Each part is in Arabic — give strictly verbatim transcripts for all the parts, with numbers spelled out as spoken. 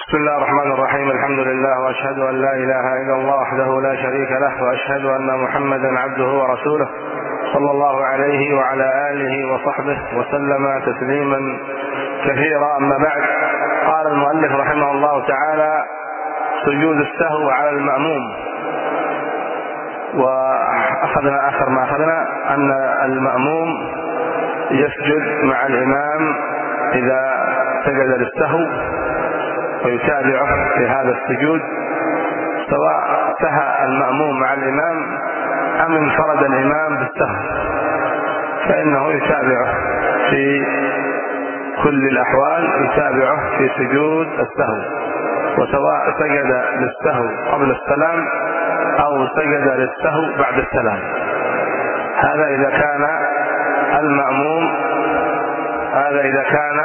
بسم الله الرحمن الرحيم. الحمد لله وأشهد أن لا إله إلا الله وحده لا شريك له، وأشهد أن محمدا عبده ورسوله صلى الله عليه وعلى آله وصحبه وسلم تسليما كثيرا. أما بعد، قال المؤلف رحمه الله تعالى: سجود السهو على المأموم. وأخذنا آخر ما أخذنا أن المأموم يسجد مع الإمام إذا سجد للسهو ويتابعه في هذا السجود، سواء سهى المأموم مع الإمام أم انفرد الإمام بالسهو، فإنه يتابعه في كل الأحوال، يتابعه في سجود السهو، وسواء سجد للسهو قبل السلام أو سجد للسهو بعد السلام. هذا إذا كان المأموم هذا إذا كان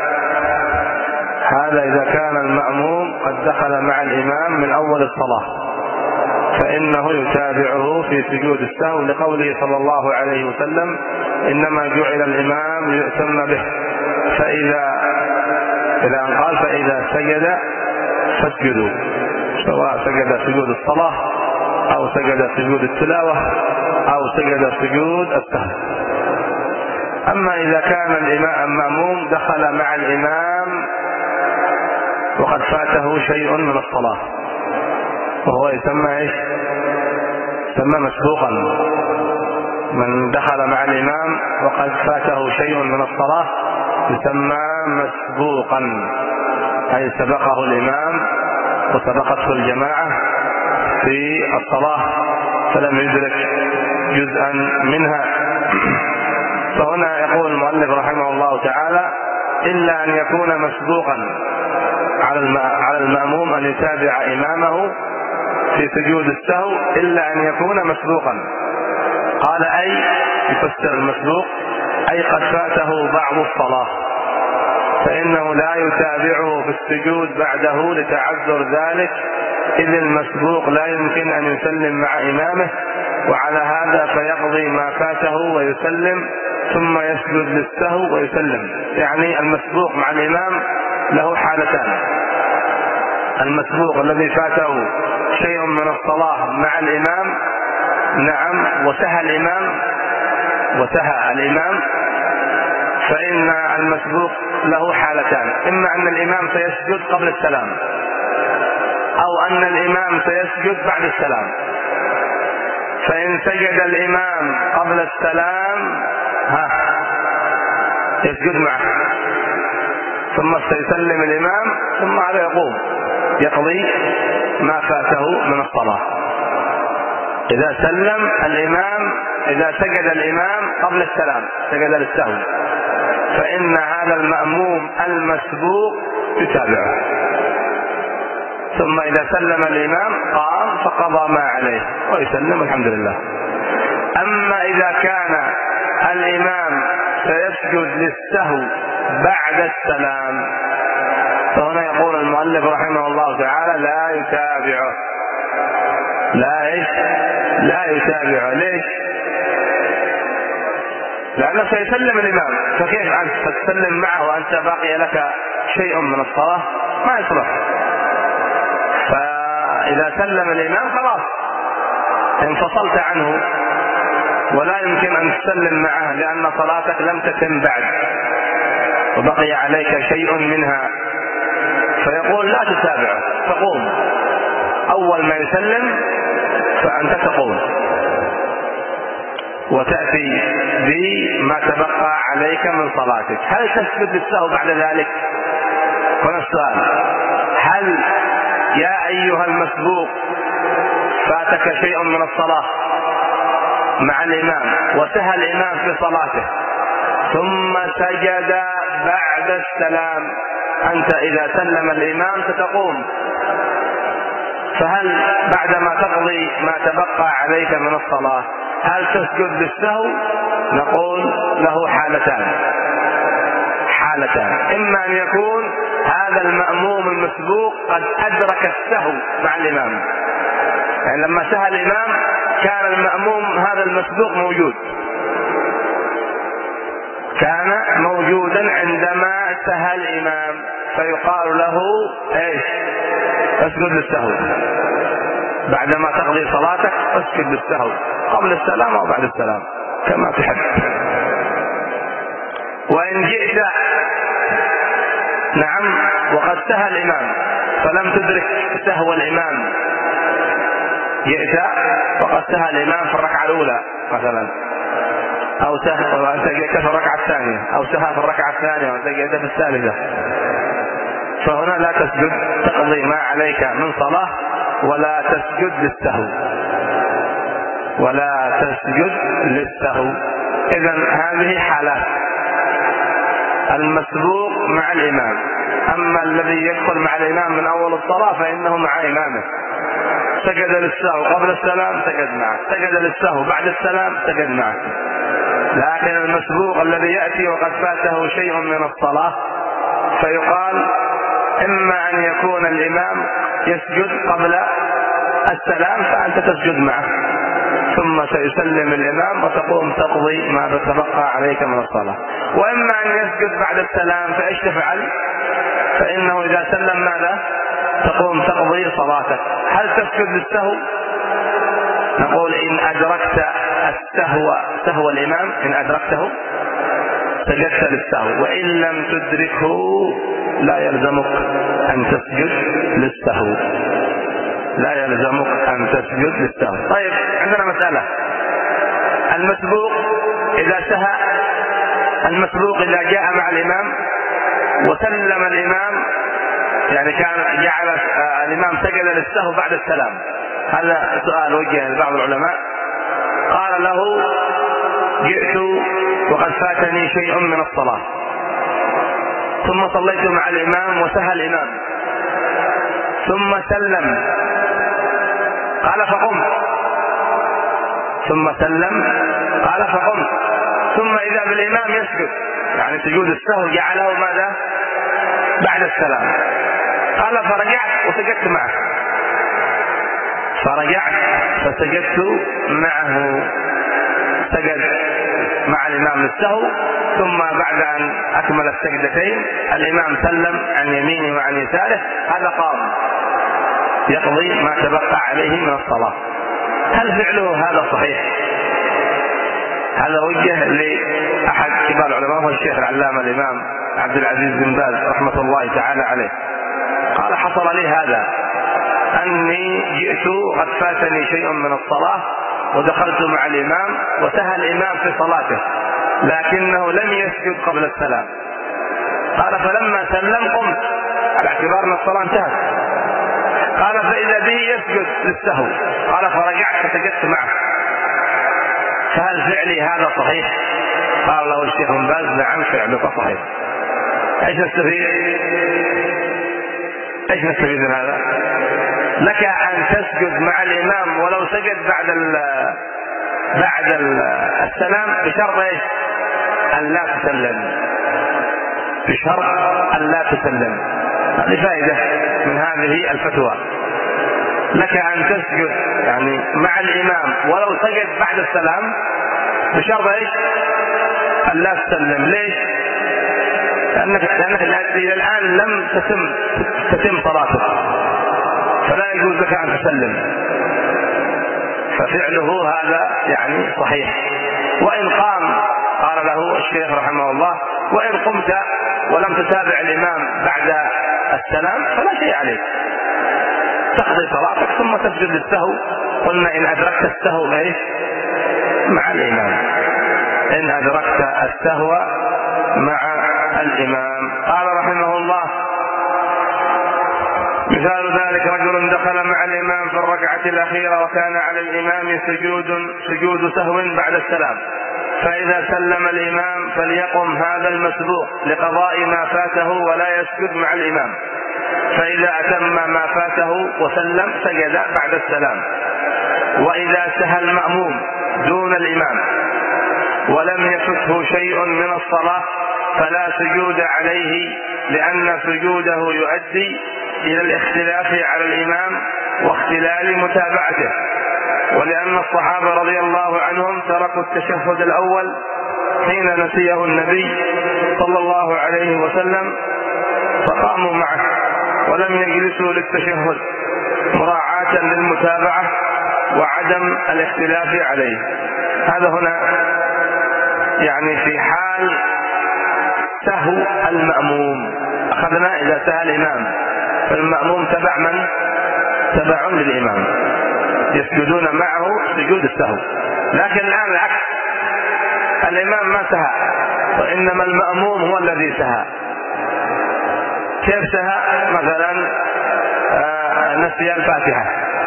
هذا إذا كان المأموم قد دخل مع الإمام من أول الصلاة، فإنه يتابعه في سجود السهو، لقوله صلى الله عليه وسلم: إنما جعل الإمام ليؤتم به. فإذا إلى أن قال: فإذا سجد فاسجدوا، سواء سجد سجود الصلاة أو سجد سجود التلاوة أو سجد سجود السهو. أما إذا كان الإمام المأموم دخل مع الإمام وقد فاته شيء من الصلاة، وهو يسمى ايش؟ يسمى مسبوقا. من دخل مع الإمام وقد فاته شيء من الصلاة يسمى مسبوقا، أي سبقه الإمام وسبقته الجماعة في الصلاة فلم يدرك جزءا منها. فهنا يقول المؤلف رحمه الله تعالى: إلا أن يكون مسبوقا، على المأموم أن يتابع إمامه في سجود السهو إلا أن يكون مسبوقا. قال: أي يفسر المسبوق أي قد فاته بعض الصلاة، فإنه لا يتابعه في السجود بعده لتعذر ذلك، إذ المسبوق لا يمكن أن يسلم مع إمامه، وعلى هذا فيقضي ما فاته ويسلم ثم يسجد للسهو ويسلم. يعني المسبوق مع الإمام له حالتان: المسبوق الذي فاته شيء من الصلاة مع الإمام، نعم، وسهى الإمام وسهى الإمام فإن المسبوق له حالتان: إما أن الإمام سيسجد قبل السلام، أو أن الإمام سيسجد بعد السلام. فإن سجد الإمام قبل السلام ها يسجد معه، ثم سيسلم الإمام، ثم هذا يقوم يقضي ما فاته من الصلاة. إذا سلم الإمام إذا سجد الإمام قبل السلام، سجد للسهو، فإن هذا المأموم المسبوق يتابعه، ثم إذا سلم الإمام قام فقضى ما عليه ويسلم الحمد لله. أما إذا كان الإمام سيسجد للسهو بعد السلام، فهنا يقول المؤلف رحمه الله تعالى: لا يتابعه. لا إيش؟ لا يتابعه. ليش؟ لأنه سيسلم الإمام، فكيف أنت تسلم معه وأنت باقي لك شيء من الصلاة؟ ما يصلح. فإذا سلم الإمام خلاص انفصلت عنه، ولا يمكن أن تسلم معه، لأن صلاتك لم تتم بعد وبقي عليك شيء منها. فيقول: لا تتابعه، تقوم أول ما يسلم فأنت تقوم وتأتي بما تبقى عليك من صلاتك. هل تسجد للسهو بعد ذلك؟ هنا السؤال: هل يا أيها المسبوق فاتك شيء من الصلاة مع الإمام وسهى الإمام في صلاته ثم سجد بعد السلام، أنت إذا سلم الإمام ستقوم، فهل بعدما تقضي ما تبقى عليك من الصلاة هل تسجد للسهو؟ نقول له حالتان حالتان إما أن يكون هذا المأموم المسبوق قد أدرك السهو مع الإمام، يعني لما سهى الإمام كان المأموم هذا المسبوق موجود، كان موجودا عندما سهى الإمام، فيقال له ايش؟ اسجد للسهو. بعدما تقضي صلاتك اسجد للسهو قبل السلام أو بعد السلام كما تحب. وإن جئت نعم وقد سهى الإمام فلم تدرك سهو الإمام، جئت وقد سهى الإمام في الركعة الأولى مثلا، أو سهى وأنت جئت في الركعة الثانية، أو سهى في الركعة الثانية وأنت جئت في الثالثة، فهنا لا تسجد، تقضي ما عليك من صلاة ولا تسجد للسهو، ولا تسجد للسهو. إذن هذه حالات: المسبوق مع الإمام. أما الذي يدخل مع الإمام من أول الصلاة فإنه مع إمامه، سجد للسهو قبل السلام سجد معه، سجد للسهو بعد السلام سجد معه. لكن المسبوق الذي يأتي وقد فاته شيء من الصلاة فيقال إما أن يكون الإمام يسجد قبل السلام فأنت تسجد معه، ثم سيسلم الإمام وتقوم تقضي ما تبقى عليك من الصلاة. وإما أن يسجد بعد السلام، فإيش تفعل؟ فإنه إذا سلم ماذا؟ تقوم تقضي صلاتك. هل تسجد للسهو؟ نقول إن أدركت السهو سهو الإمام، إن أدركته سجدت للسهو، وإن لم تدركه لا يلزمك أن تسجد للسهو، لا يلزمك أن تسجد للسهو. طيب عندنا مسألة: المسبوق إذا سهى، المسبوق إذا جاء مع الإمام وسلم الإمام، يعني كان جعل الإمام سجد للسهو بعد السلام، هذا سؤال وجه لبعض العلماء، قال له: جئت وقد فاتني شيء من الصلاة ثم صليت مع الإمام وسهى الإمام ثم سلم، قال فقمت، ثم سلم قال فقمت، ثم إذا بالإمام يسجد، يعني سجود السهو جعله ماذا؟ بعد السلام. قال فرجعت وسجدت معه، فرجعت فسجدت معه، سجد مع الإمام للسهو، ثم بعد أن أكمل السجدتين الإمام سلم عن يمينه وعن يساره، هذا قام يقضي ما تبقى عليه من الصلاة. هل فعله هذا صحيح؟ هذا وجه لأحد كبار العلماء هو الشيخ العلامة الإمام عبد العزيز بن باز رحمة الله تعالى عليه، قال: حصل لي هذا، أني جئت قد فاتني شيء من الصلاة ودخلت مع الإمام وسهى الإمام في صلاته لكنه لم يسجد قبل السلام، قال فلما سلم قمت على اعتبار أن الصلاة انتهت، قال فإذا به يسجد للسهو، قال فرجعت فسجدت معه، فهل فعلي هذا صحيح؟ قال له الشيخ بن باز: نعم فعلك صحيح. ايش نستفيد؟ ايش نستفيد من هذا؟ لك أن تسجد مع الإمام ولو سجد بعد ال بعد ال السلام بشرط ايش؟ أن لا تسلم، بشرط أن لا تسلم. هذه فائدة من هذه الفتوى، لك أن تسجد يعني مع الإمام ولو سجد بعد السلام بشرط ايش؟ أن لا تسلم. ليش؟ لأنك لأنك إلى الآن لم تتم تتم صلاتك، فلا يجوز لك أن تسلم، ففعله هذا يعني صحيح. وإن قام، قال له الشيخ رحمه الله: وإن قمت ولم تتابع الإمام بعد السلام فلا شيء عليك، تقضي صلاتك ثم تسجد للسهو. قلنا إن أدركت السهو إيش؟ مع الإمام، إن أدركت السهو مع الإمام. قال رحمه الله: مثال ذلك رجل دخل مع الإمام في الركعة الأخيرة وكان على الإمام سجود سجود سهو بعد السلام، فإذا سلم الإمام فليقم هذا المسبوق لقضاء ما فاته ولا يسجد مع الإمام، فإذا أتم ما فاته وسلم سجد بعد السلام. وإذا سهى المأموم دون الإمام ولم يفته شيء من الصلاة فلا سجود عليه، لأن سجوده يؤدي إلى الاختلاف على الإمام واختلال متابعته، ولأن الصحابة رضي الله عنهم تركوا التشهد الأول حين نسيه النبي صلى الله عليه وسلم فقاموا معه ولم يجلسوا للتشهد مراعاة للمتابعة وعدم الاختلاف عليه. هذا هنا يعني في حال سهو المأموم. أخذنا إذا سهى الإمام فالمأموم تبع من؟ تبع للإمام، يسجدون معه سجود السهو. لكن الآن العكس، الإمام ما سهى وإنما المأموم هو الذي سهى. كيف سهى؟ مثلا آه نسي الفاتحة،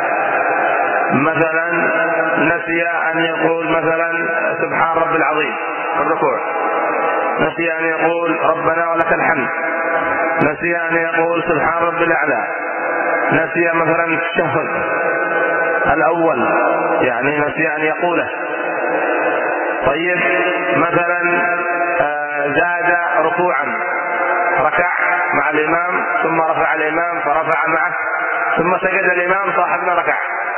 مثلا نسي أن يقول مثلا سبحان رب العظيم في الركوع، نسي أن يقول ربنا ولك الحمد، نسي أن يقول سبحان رب الأعلى، نسي مثلا التشهد الأول يعني نسي أن يقوله. طيب مثلا آه زاد ركوعا، ركع مع الإمام ثم رفع الإمام فرفع معه ثم سجد الإمام، صاحبنا ركع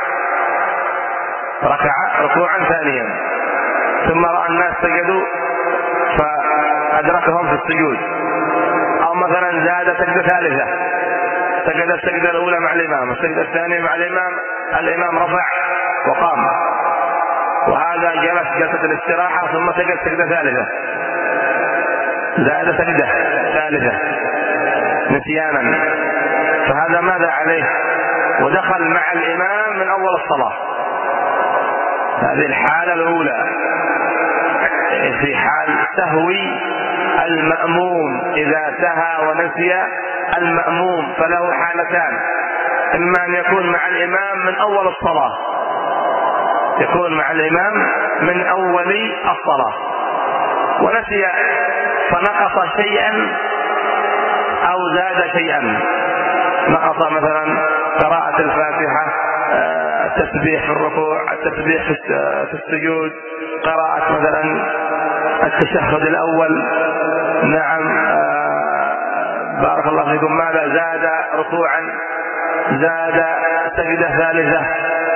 ركع ركوعا ثانيا ثم رأى الناس سجدوا فأدركهم في السجود. أو مثلا زاد سجدة ثالثة، سجد السجدة الأولى مع الإمام السجدة الثانية مع الإمام، الإمام رفع وقام، وهذا جلس جلسة الاستراحة ثم سجد سجدة ثالثة، زاد سجدة ثالثة نسيانا، فهذا ماذا عليه؟ ودخل مع الإمام من أول الصلاة. هذه الحالة الأولى في حال سهو المأموم. إذا سهى ونسي المأموم فله حالتان، إما أن يكون مع الإمام من أول الصلاة، يكون مع الإمام من أول الصلاة ونسي فنقص شيئا أو زاد شيئا، نقص مثلا قراءة الفاتحة، التسبيح في الركوع، التسبيح في السجود، قراءة مثلا التشهد الأول، نعم بارك الله فيكم، ماذا زاد ركوعا، زاد سجدة ثالثة،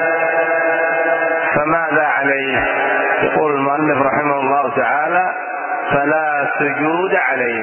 فماذا عليه؟ يقول المؤلف رحمه الله تعالى فلا سجود عليه،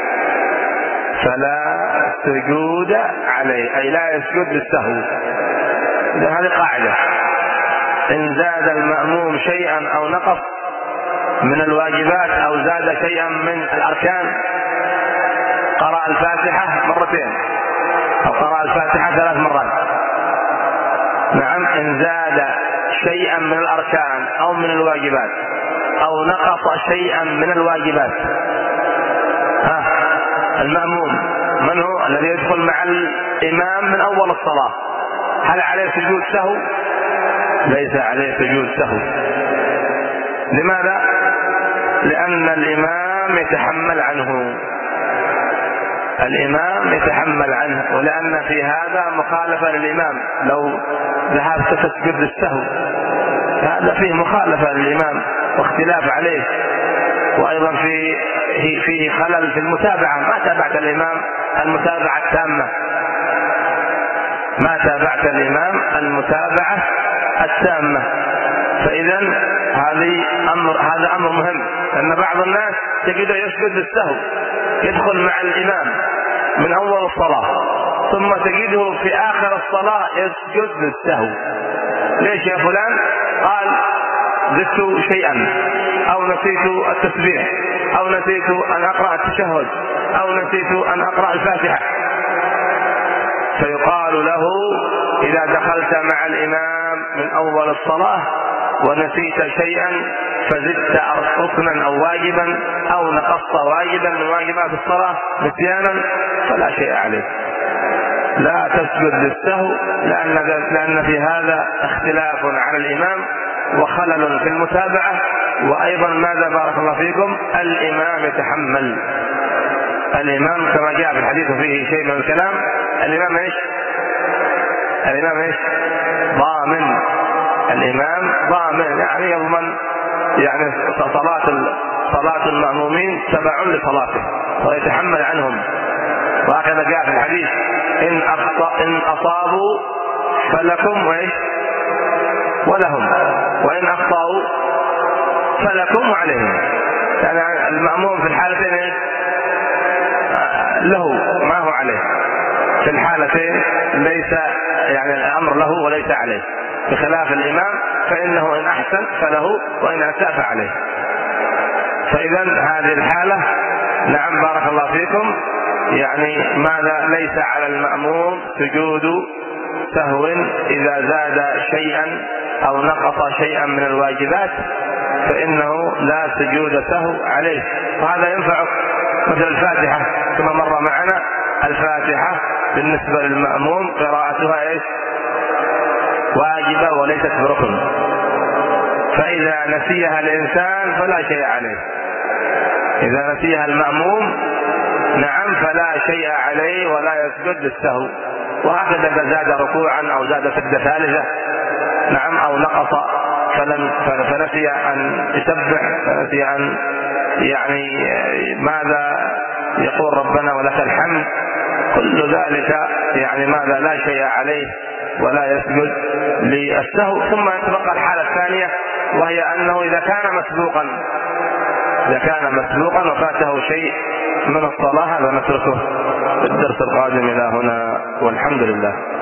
فلا سجود عليه أي لا يسجد للسهو. إذا هذه قاعدة، إن زاد المأموم شيئا أو نقص من الواجبات أو زاد شيئا من الأركان، قرأ الفاتحة مرتين أو قرأ الفاتحة ثلاث مرات، نعم، إن زاد شيئا من الأركان أو من الواجبات أو نقص شيئا من الواجبات، ها المأموم من هو؟ الذي يدخل مع الإمام من أول الصلاة، هل عليه سجود سهو؟ ليس عليه سجود سهو. لماذا؟ لأن الإمام يتحمل عنه، الإمام يتحمل عنه، ولأن في هذا مخالفة للإمام. لو ذهبت تسجد للسهو هذا فيه مخالفة للإمام واختلاف عليه، وأيضا فيه فيه خلل في المتابعة، ما تابعت الإمام المتابعة التامة، ما تابعت الإمام المتابعة التامة. فإذا هذه أمر هذا أمر مهم، لأن بعض الناس تجده يسجد للسهو، يدخل مع الإمام من أول الصلاة ثم تجده في آخر الصلاة يسجد للسهو. ليش يا فلان؟ قال زدت شيئا أو نسيت التسبيح أو نسيت أن أقرأ التشهد أو نسيت أن أقرأ الفاتحة. فيقال له إذا دخلت مع الإمام من أول الصلاة ونسيت شيئا فزدت ركنا أو واجبا أو نقصت واجبا من واجبات الصلاة نسيانا فلا شيء عليك، لا تسجد للسهو، لأن لأن في هذا اختلاف على الإمام وخلل في المتابعة. وأيضا ماذا بارك الله فيكم؟ الإمام يتحمل، الإمام كما جاء في الحديث فيه شيء من الكلام، الإمام ايش؟ الإمام ايش؟ ضامن، الإمام ضامن يعني يضمن، يعني صلاة صلاة المأمومين تبع لصلاته ويتحمل عنهم. وهكذا جاء في الحديث إن أخطأ إن أصابوا فلكم وإيش؟ ولهم، وإن أخطأوا فلكم وعليهم. يعني المأموم في الحالتين له ما هو عليه، في الحالتين ليس يعني الأمر له وليس عليه، بخلاف الإمام فإنه إن أحسن فله وإن أساء فعليه. فإذا هذه الحالة نعم بارك الله فيكم يعني ماذا ليس على المأموم سجود سهو إذا زاد شيئا أو نقص شيئا من الواجبات، فإنه لا سجود سهو عليه. وهذا ينفع مثل الفاتحة كما مر معنا، الفاتحة بالنسبة للمأموم قراءتها ايش؟ واجبة وليست بركن، فإذا نسيها الإنسان فلا شيء عليه. إذا نسيها المأموم نعم فلا شيء عليه ولا يسجد للسهو. وهكذا إذا زاد ركوعا أو زاد سجدة ثالثة نعم أو نقص فلم فنسي أن يسبح، فنسي أن يعني ماذا يقول ربنا ولك الحمد، كل ذلك يعني ماذا لا شيء عليه ولا يسجد للسهو. ثم تبقى الحالة الثانية وهي أنه إذا كان مسبوقا إذا كان مسبوقا وفاته شيء من الصلاة هذا نتركه في الدرس القادم. إلى هنا والحمد لله.